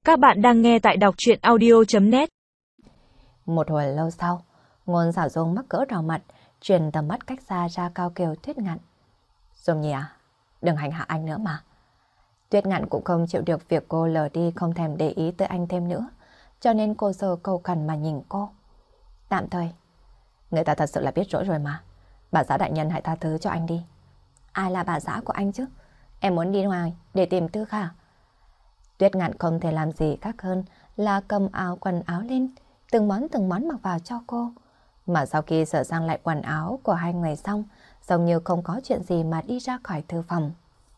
Các bạn đang nghe tại đọc truyện audio.net. Một hồi lâu sau, Ngôn Sảo Dung mắc cỡ đỏ mặt, truyền tầm mắt cách xa ra Cao Kiều Tuyết Ngạn. Dung Nhi à, đừng hành hạ anh nữa mà. Tuyết Ngạn cũng không chịu được việc cô lờ đi không thèm để ý tới anh thêm nữa, cho nên cô giờ cầu khẩn mà nhìn cô. Tạm thời, người ta thật sự là biết rõ rồi mà. Bà xã đại nhân hãy tha thứ cho anh đi. Ai là bà xã của anh chứ? Em muốn đi ngoài để tìm Tư Khả. Tuyết Ngạn không thể làm gì khác hơn là cầm quần áo lên, từng món mặc vào cho cô. Mà sau khi sửa sang lại quần áo của hai người xong, giống như không có chuyện gì mà đi ra khỏi thư phòng.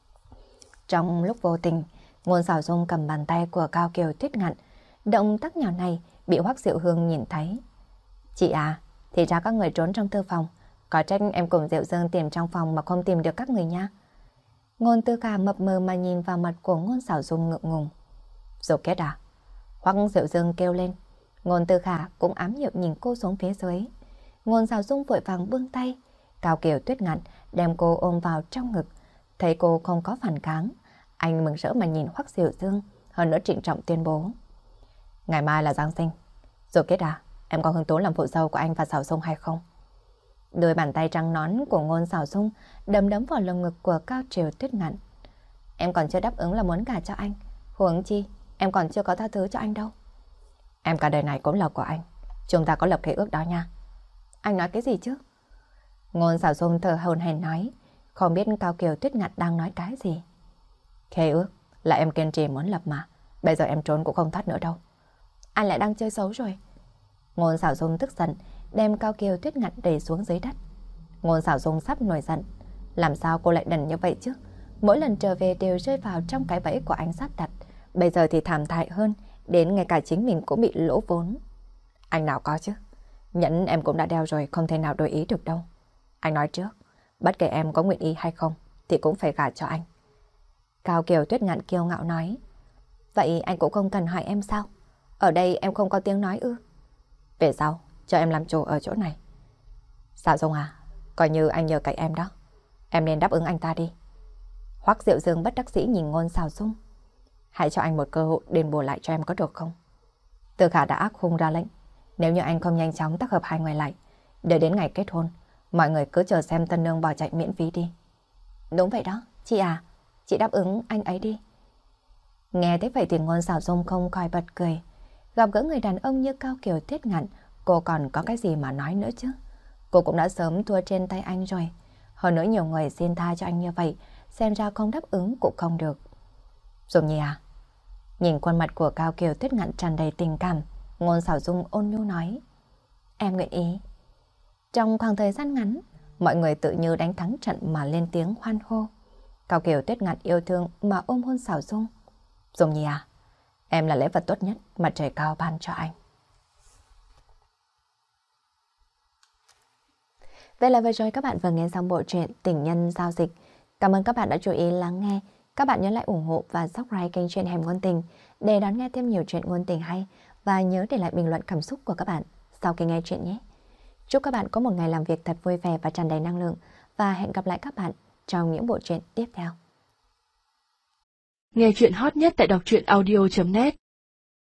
Trong lúc vô tình, Ngôn Sảo Dung cầm bàn tay của Cao Kiều Tuyết Ngạn, động tác nhỏ này bị Hoắc Diệu Hương nhìn thấy. Chị à, thì ra các người trốn trong thư phòng, có trách em cùng Diệu Dương tìm trong phòng mà không tìm được các người nha. Ngôn Tư Khả mập mờ mà nhìn vào mặt của Ngôn Sảo Dung ngượng ngùng. Rồi kết à? Hoắc Diệu Dương kêu lên. Ngôn Tư Khả cũng ám hiệu nhìn cô xuống phía dưới. Ngôn Sảo Dung vội vàng buông tay. Cao Kiều Tuyết Ngạn đem cô ôm vào trong ngực. Thấy cô không có phản kháng, anh mừng rỡ mà nhìn Hoắc Diệu Dương, hơn nữa trịnh trọng tuyên bố. Ngày mai là Giáng sinh. Rồi kết à? Em có hứng thú làm phụ dâu của anh và Sảo Dung hay không? Đôi bàn tay trắng nõn của Ngôn Sảo Dung đấm đấm vào lồng ngực của Cao Kiều Tuyết Ngạn. Em còn chưa đáp ứng là muốn gả cho anh. Huống chi, em còn chưa có tha thứ cho anh đâu. Em cả đời này cũng là của anh. Chúng ta có lập khế ước đó nha. Anh nói cái gì chứ? Ngôn Sảo Dung thở hổn hển nói, không biết Cao Kiều Tuyết Ngạn đang nói cái gì. Khế ước là em kiên trì muốn lập mà. Bây giờ em trốn cũng không thoát nữa đâu. Anh lại đang chơi xấu rồi. Ngôn Sảo Dung tức giận, đem Cao Kiều Tuyết Ngạn đẩy xuống dưới đất. Ngôn Sảo Dung sắp nổi giận. Làm sao cô lại đần như vậy chứ? Mỗi lần trở về đều rơi vào trong cái bẫy của anh sắp đặt. Bây giờ thì thảm hại hơn, đến ngay cả chính mình cũng bị lỗ vốn. Anh nào có chứ? Nhẫn em cũng đã đeo rồi, không thể nào đổi ý được đâu. Anh nói trước, bất kể em có nguyện ý hay không thì cũng phải gả cho anh. Cao Kiều Tuyết Ngạn kiêu ngạo nói. Vậy anh cũng không cần hỏi em sao? Ở đây em không có tiếng nói ư? Về sau, cho em làm chủ ở chỗ này. Sảo Dung à, coi như anh nhờ cậy em đó. Em nên đáp ứng anh ta đi. Hoắc Diệu Dương bất đắc dĩ nhìn Ngôn Sảo Dung. Hãy cho anh một cơ hội đền bù lại cho em có được không? Tư Khả đã ác hung ra lệnh. Nếu như anh không nhanh chóng tác hợp hai người lại, đợi đến ngày kết hôn, mọi người cứ chờ xem tân nương bỏ chạy miễn phí đi. Đúng vậy đó, chị à, chị đáp ứng anh ấy đi. Nghe thế vậy thì Ngôn Sảo Dung không khỏi bật cười. Gặp gỡ người đàn ông như Cao Kiều Tuyết Ngạn, cô còn có cái gì mà nói nữa chứ? Cô cũng đã sớm thua trên tay anh rồi. Hơn nữa nhiều người xin tha cho anh như vậy, xem ra không đáp ứng cũng không được. Dung Nhi à? Nhìn khuôn mặt của Cao Kiều Tuyết Ngạn tràn đầy tình cảm, Ngôn Sảo Dung ôn nhu nói. Em nguyện ý. Trong khoảng thời gian ngắn, mọi người tự như đánh thắng trận mà lên tiếng hoan hô. Cao Kiều Tuyết Ngạn yêu thương mà ôm hôn Sảo Dung. Dung Nhi à, em là lễ vật tốt nhất mà trời cao ban cho anh. Vậy là vừa rồi các bạn vừa nghe xong bộ truyện Tình Nhân Giao Dịch. Cảm ơn các bạn đã chú ý lắng nghe. Các bạn nhớ lại ủng hộ và subscribe kênh truyện Hẻm Ngôn Tình để đón nghe thêm nhiều truyện ngôn tình hay, và nhớ để lại bình luận cảm xúc của các bạn sau khi nghe truyện nhé. Chúc các bạn có một ngày làm việc thật vui vẻ và tràn đầy năng lượng, và hẹn gặp lại các bạn trong những bộ truyện tiếp theo. Nghe truyện hot nhất tại đọc truyện audio.net